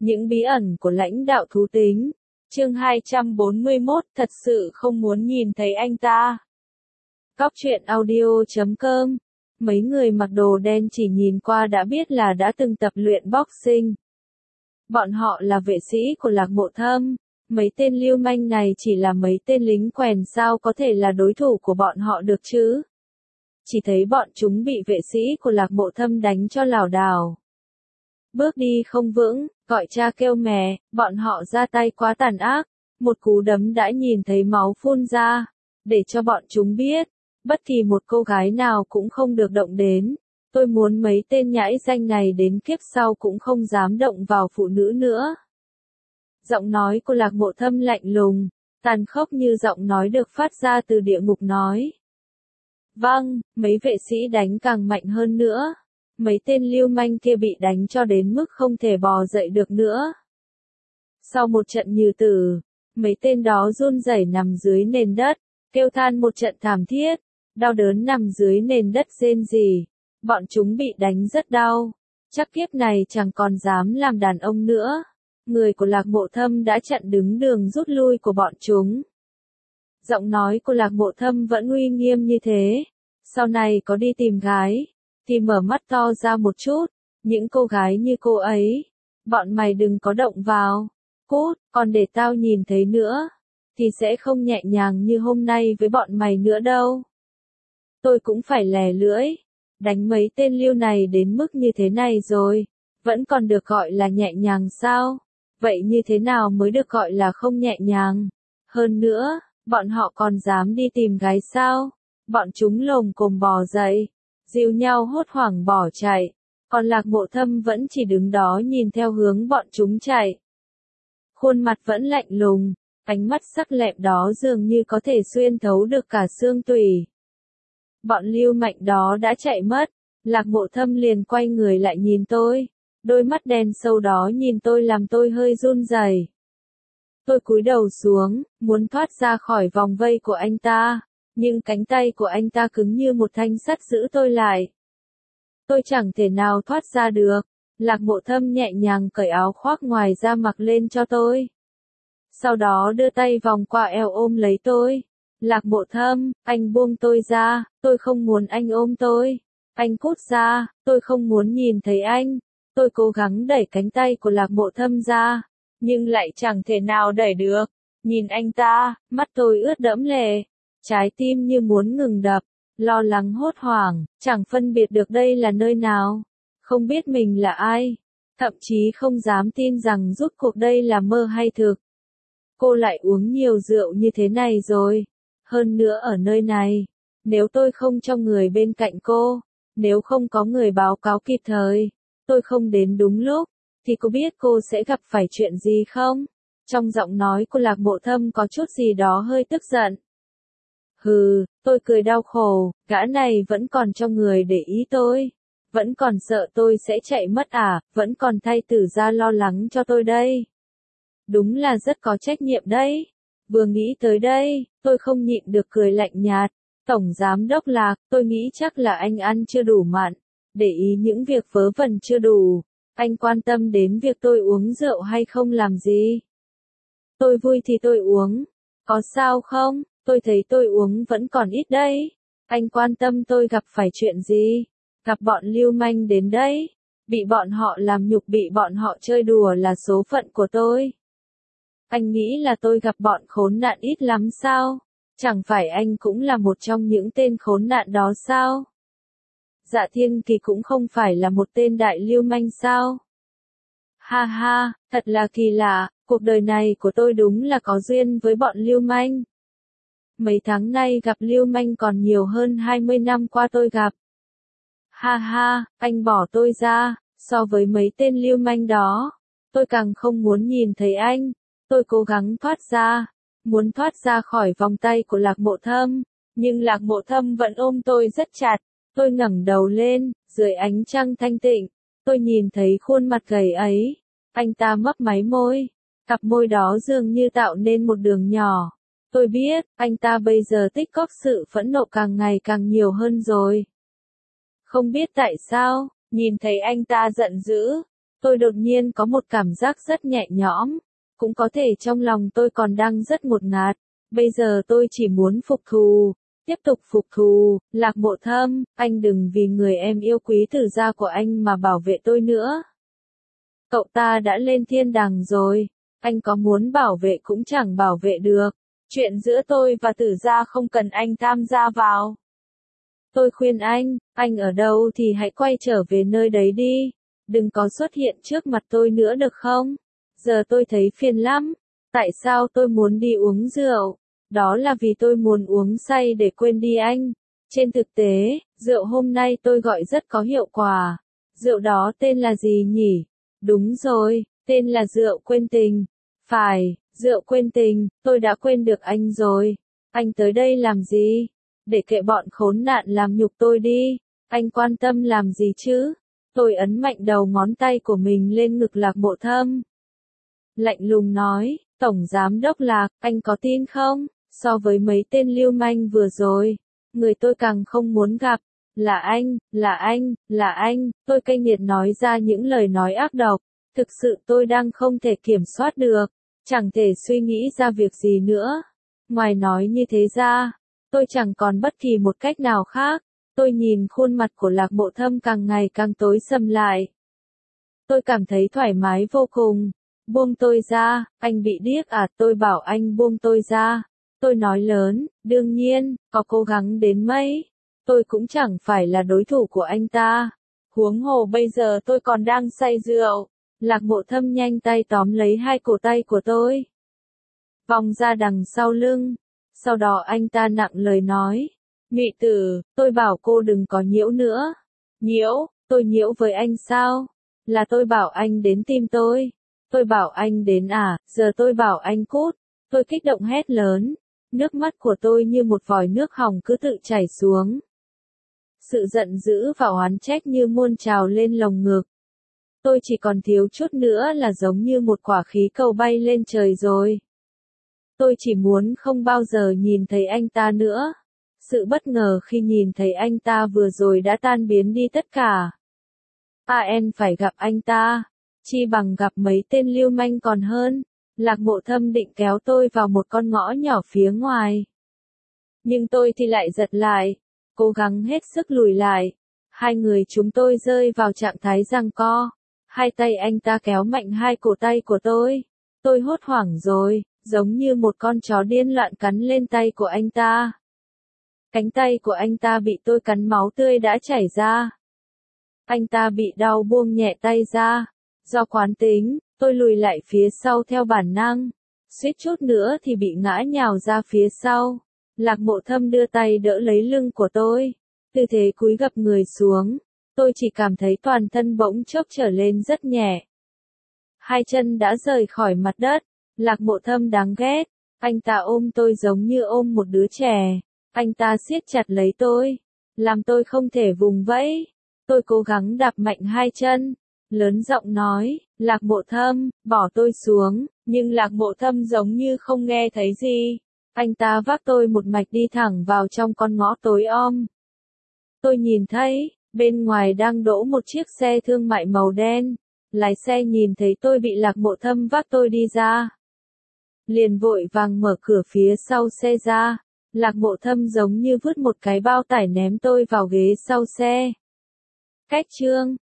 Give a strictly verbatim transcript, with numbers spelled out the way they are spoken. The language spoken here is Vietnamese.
Những bí ẩn của lãnh đạo thú tính. Chương hai trăm bốn mươi mốt, thật sự không muốn nhìn thấy anh ta. Cóc truyện audio chấm com. Mấy người mặc đồ đen chỉ nhìn qua đã biết là đã từng tập luyện boxing. Bọn họ là vệ sĩ của Lạc Mộ Thâm. Mấy tên lưu manh này chỉ là mấy tên lính quèn, sao có thể là đối thủ của bọn họ được chứ? Chỉ thấy bọn chúng bị vệ sĩ của Lạc Mộ Thâm đánh cho lảo đảo. Bước đi không vững, gọi cha kêu mẹ, bọn họ ra tay quá tàn ác, một cú đấm đã nhìn thấy máu phun ra, để cho bọn chúng biết, bất kỳ một cô gái nào cũng không được động đến. Tôi muốn mấy tên nhãi danh này đến kiếp sau cũng không dám động vào phụ nữ nữa. Giọng nói của Lạc Mộ Thâm lạnh lùng, tàn khốc như giọng nói được phát ra từ địa ngục nói. Vâng, mấy vệ sĩ đánh càng mạnh hơn nữa. Mấy tên lưu manh kia bị đánh cho đến mức không thể bò dậy được nữa. Sau một trận như tử, mấy tên đó run rẩy nằm dưới nền đất, kêu than một trận thảm thiết, đau đớn nằm dưới nền đất rên rỉ. Bọn chúng bị đánh rất đau, chắc kiếp này chẳng còn dám làm đàn ông nữa. Người của Lạc Mộ Thâm đã chặn đứng đường rút lui của bọn chúng. Giọng nói của Lạc Mộ Thâm vẫn uy nghiêm như thế. Sau này có đi tìm gái, thì mở mắt to ra một chút, những cô gái như cô ấy, bọn mày đừng có động vào, cút, còn để tao nhìn thấy nữa, thì sẽ không nhẹ nhàng như hôm nay với bọn mày nữa đâu. Tôi cũng phải lè lưỡi, đánh mấy tên lưu này đến mức như thế này rồi, vẫn còn được gọi là nhẹ nhàng sao? Vậy như thế nào mới được gọi là không nhẹ nhàng? Hơn nữa, bọn họ còn dám đi tìm gái sao? Bọn chúng lồm cồm bò dậy, dìu nhau hốt hoảng bỏ chạy, còn Lạc Mộ Thâm vẫn chỉ đứng đó nhìn theo hướng bọn chúng chạy. Khuôn mặt vẫn lạnh lùng, ánh mắt sắc lẹm đó dường như có thể xuyên thấu được cả xương tủy. Bọn lưu mạnh đó đã chạy mất, Lạc Mộ Thâm liền quay người lại nhìn tôi, đôi mắt đen sâu đó nhìn tôi làm tôi hơi run rẩy. Tôi cúi đầu xuống, muốn thoát ra khỏi vòng vây của anh ta. Nhưng cánh tay của anh ta cứng như một thanh sắt giữ tôi lại. Tôi chẳng thể nào thoát ra được. Lạc Mộ Thâm nhẹ nhàng cởi áo khoác ngoài ra mặc lên cho tôi. Sau đó đưa tay vòng qua eo ôm lấy tôi. Lạc Mộ Thâm, anh buông tôi ra, tôi không muốn anh ôm tôi. Anh cút ra, tôi không muốn nhìn thấy anh. Tôi cố gắng đẩy cánh tay của Lạc Mộ Thâm ra, nhưng lại chẳng thể nào đẩy được. Nhìn anh ta, mắt tôi ướt đẫm lệ. Trái tim như muốn ngừng đập, lo lắng hốt hoảng, chẳng phân biệt được đây là nơi nào, không biết mình là ai, thậm chí không dám tin rằng rốt cuộc đây là mơ hay thực. Cô lại uống nhiều rượu như thế này rồi, hơn nữa ở nơi này, nếu tôi không cho người bên cạnh cô, nếu không có người báo cáo kịp thời, tôi không đến đúng lúc, thì cô biết cô sẽ gặp phải chuyện gì không? Trong giọng nói của Lạc Mộ Thâm có chút gì đó hơi tức giận. Hừ, tôi cười đau khổ, gã này vẫn còn cho người để ý tôi, vẫn còn sợ tôi sẽ chạy mất à, vẫn còn thay tử ra lo lắng cho tôi đây. Đúng là rất có trách nhiệm đấy. Vừa nghĩ tới đây, tôi không nhịn được cười lạnh nhạt. Tổng giám đốc Lạc, tôi nghĩ chắc là anh ăn chưa đủ mặn, để ý những việc vớ vẩn chưa đủ. Anh quan tâm đến việc tôi uống rượu hay không làm gì? Tôi vui thì tôi uống, có sao không? Tôi thấy tôi uống vẫn còn ít đấy. Anh quan tâm tôi gặp phải chuyện gì? Gặp bọn lưu manh đến đấy. Bị bọn họ làm nhục, bị bọn họ chơi đùa là số phận của tôi. Anh nghĩ là tôi gặp bọn khốn nạn ít lắm sao? Chẳng phải anh cũng là một trong những tên khốn nạn đó sao? Dạ Thiên Kỳ cũng không phải là một tên đại lưu manh sao? Ha ha, thật là kỳ lạ, cuộc đời này của tôi đúng là có duyên với bọn lưu manh. Mấy tháng nay gặp lưu manh còn nhiều hơn hai mươi năm qua tôi gặp. Ha ha, anh bỏ tôi ra, so với mấy tên lưu manh đó, tôi càng không muốn nhìn thấy anh. Tôi cố gắng thoát ra, muốn thoát ra khỏi vòng tay của Lạc Mộ Thâm, nhưng Lạc Mộ Thâm vẫn ôm tôi rất chặt. Tôi ngẩng đầu lên, dưới ánh trăng thanh tịnh, tôi nhìn thấy khuôn mặt gầy ấy. Anh ta mấp máy môi, cặp môi đó dường như tạo nên một đường nhỏ. Tôi biết, anh ta bây giờ tích góp sự phẫn nộ càng ngày càng nhiều hơn rồi. Không biết tại sao, nhìn thấy anh ta giận dữ, Tôi đột nhiên có một cảm giác rất nhẹ nhõm, cũng có thể trong lòng tôi còn đang rất ngột ngạt, bây giờ tôi chỉ muốn phục thù, tiếp tục phục thù, Lạc Mộ Thâm, anh đừng vì người em yêu quý từ gia của anh mà bảo vệ tôi nữa. Cậu ta đã lên thiên đàng rồi, anh có muốn bảo vệ cũng chẳng bảo vệ được, chuyện giữa tôi và tử gia không cần anh tham gia vào. Tôi khuyên anh, anh ở đâu thì hãy quay trở về nơi đấy đi, đừng có xuất hiện trước mặt tôi nữa được không? Giờ tôi thấy phiền lắm, tại sao tôi muốn đi uống rượu? Đó là vì tôi muốn uống say để quên đi anh. Trên thực tế, rượu hôm nay tôi gọi rất có hiệu quả. Rượu đó tên là gì nhỉ? Đúng rồi, tên là rượu quên tình. Phải, rượu quên tình, tôi đã quên được anh rồi. Anh tới đây làm gì? Để kệ bọn khốn nạn làm nhục tôi đi. Anh quan tâm làm gì chứ? Tôi ấn mạnh đầu ngón tay của mình lên ngực Lạc Mộ Thâm. Lạnh lùng nói, Tổng Giám Đốc Lạc, anh có tin không? So với mấy tên lưu manh vừa rồi, người tôi càng không muốn gặp, là anh, là anh, là anh, tôi cay nghiệt nói ra những lời nói ác độc, thực sự tôi đang không thể kiểm soát được, chẳng thể suy nghĩ ra việc gì nữa. Ngoài nói như thế ra, tôi chẳng còn bất kỳ một cách nào khác, tôi nhìn khuôn mặt của Lạc Mộ Thâm càng ngày càng tối sầm lại. Tôi cảm thấy thoải mái vô cùng. Buông tôi ra, anh bị điếc à, tôi bảo anh buông tôi ra. Tôi nói lớn, đương nhiên, có cố gắng đến mấy, tôi cũng chẳng phải là đối thủ của anh ta. Huống hồ bây giờ tôi còn đang say rượu. Lạc Mộ Thâm nhanh tay tóm lấy hai cổ tay của tôi, vòng ra đằng sau lưng. Sau đó anh ta nặng lời nói, Mị Tử, tôi bảo cô đừng có nhiễu nữa. Nhiễu, tôi nhiễu với anh sao? Là tôi bảo anh đến tìm tôi. Tôi bảo anh đến à, giờ tôi bảo anh cút. Tôi kích động hét lớn. Nước mắt của tôi như một vòi nước hòng cứ tự chảy xuống. Sự giận dữ và oán trách như muôn trào lên lồng ngực. Tôi chỉ còn thiếu chút nữa là giống như một quả khí cầu bay lên trời rồi. Tôi chỉ muốn không bao giờ nhìn thấy anh ta nữa. Sự bất ngờ khi nhìn thấy anh ta vừa rồi đã tan biến đi tất cả. An phải gặp anh ta, chi bằng gặp mấy tên lưu manh còn hơn. Lạc Mộ Thâm định kéo tôi vào một con ngõ nhỏ phía ngoài. Nhưng tôi thì lại giật lại, cố gắng hết sức lùi lại. Hai người chúng tôi rơi vào trạng thái giằng co. Hai tay anh ta kéo mạnh hai cổ tay của tôi. Tôi hốt hoảng rồi, giống như một con chó điên loạn cắn lên tay của anh ta. Cánh tay của anh ta bị tôi cắn máu tươi đã chảy ra. Anh ta bị đau buông nhẹ tay ra. Do quán tính, tôi lùi lại phía sau theo bản năng. Suýt chút nữa thì bị ngã nhào ra phía sau. Lạc Mộ Thâm đưa tay đỡ lấy lưng của tôi. Tư thế cúi gập người xuống. Tôi chỉ cảm thấy toàn thân bỗng chốc trở lên rất nhẹ. Hai chân đã rời khỏi mặt đất. Lạc Mộ Thâm đáng ghét. Anh ta ôm tôi giống như ôm một đứa trẻ. Anh ta siết chặt lấy tôi. Làm tôi không thể vùng vẫy. Tôi cố gắng đạp mạnh hai chân. Lớn giọng nói, Lạc Mộ Thâm, bỏ tôi xuống. Nhưng Lạc Mộ Thâm giống như không nghe thấy gì. Anh ta vác tôi một mạch đi thẳng vào trong con ngõ tối om. Tôi nhìn thấy, bên ngoài đang đỗ một chiếc xe thương mại màu đen. Lái xe nhìn thấy tôi bị Lạc Mộ Thâm vác tôi đi ra. Liền vội vàng mở cửa phía sau xe ra. Lạc Mộ Thâm giống như vứt một cái bao tải ném tôi vào ghế sau xe. Cách chương